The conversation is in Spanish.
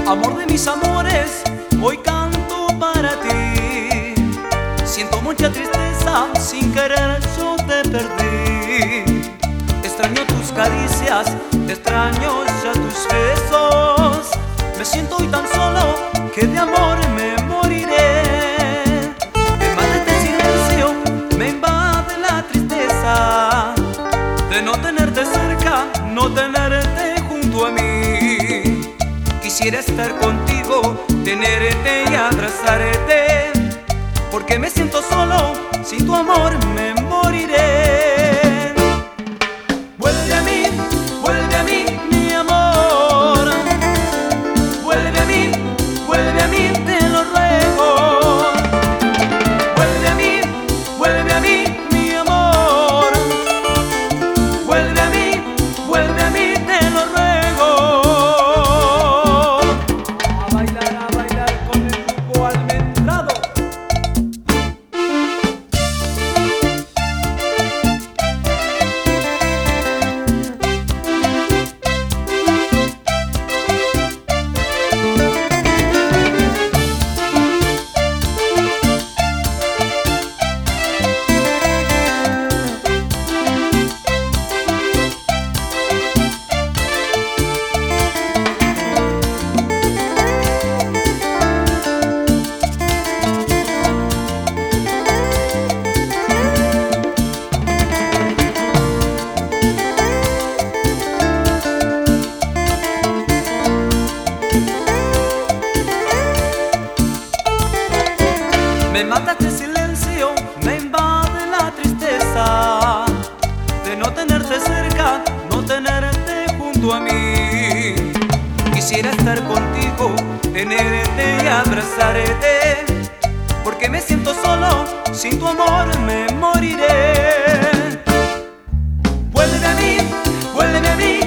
Amor de mis amores, hoy canto para ti. Siento mucha tristeza, sin querer yo te perdí. Extraño tus caricias, extraño ya tus besos. Me siento hoy tan solo que de amor me moriré. Me mata este silencio, me invade la tristeza de no tenerte cerca, no tenerte junto a mí. Quisiera estar contigo, tenerte y abrazarte, porque me siento solo, sin tu amor me moriré. Vuelve a mí, mi amor. Vuelve a mí, te lo ruego. Vuelve a mí, mi amor. Vuelve a mí, te lo ruego. A bailar con el grupo Almendrado. Me mata este silencio, me invade la tristeza de no tenerte cerca, no tenerte junto a mí. Quisiera estar contigo, tenerte y abrazarte, porque me siento solo, sin tu amor me moriré. Vuelve a mí,